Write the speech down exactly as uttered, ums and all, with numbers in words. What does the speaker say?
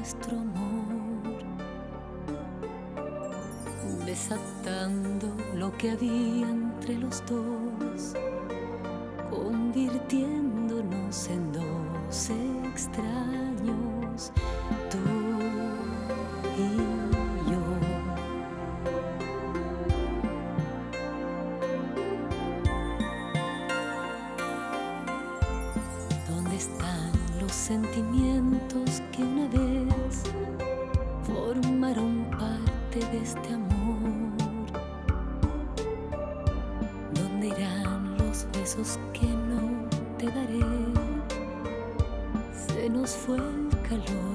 nuestro amor, desatando lo que había entre los dos, convirtiéndonos en dos extraños, tú y yo. ¿Dónde están los sentimientos que una vez formaron parte de este amor? ¿Dónde irán los besos que no te daré? Se nos fue el calor.